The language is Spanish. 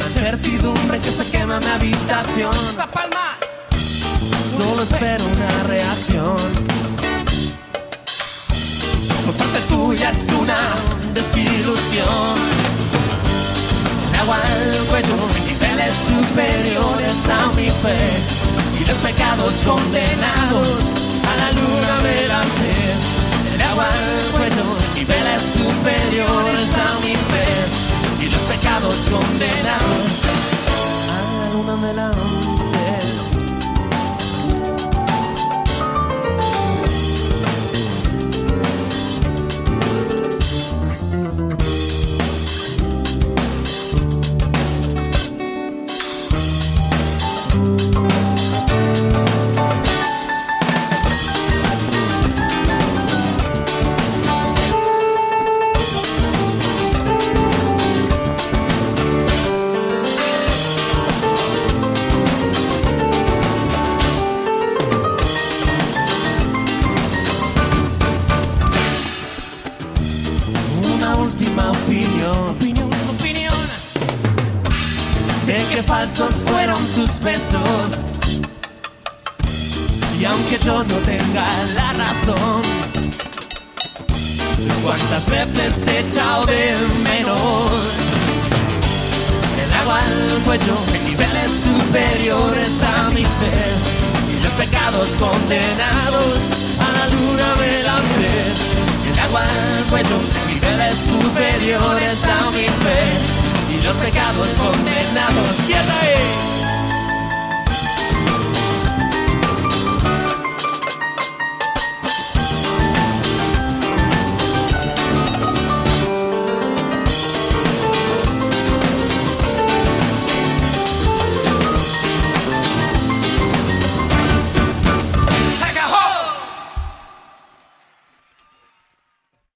Certidumbre que se quema mi habitación. ¡Esa palma! Solo espero una reacción. Por parte tuya es una desilusión. El agua al cuello, niveles superiores a mi fe. Y los pecados condenados a la luna velante. El agua al cuello, niveles superiores a mi fe. Y los pecados condenados a la luna velante. Falsos fueron tus besos. Y aunque yo no tenga la razón, ¿cuántas veces te he echado de menos? El agua al cuello en niveles superiores a mi fe. Y los pecados condenados a la luna velante. El agua al cuello en niveles superiores a mi fe. Y los pecados condenados, tierra es.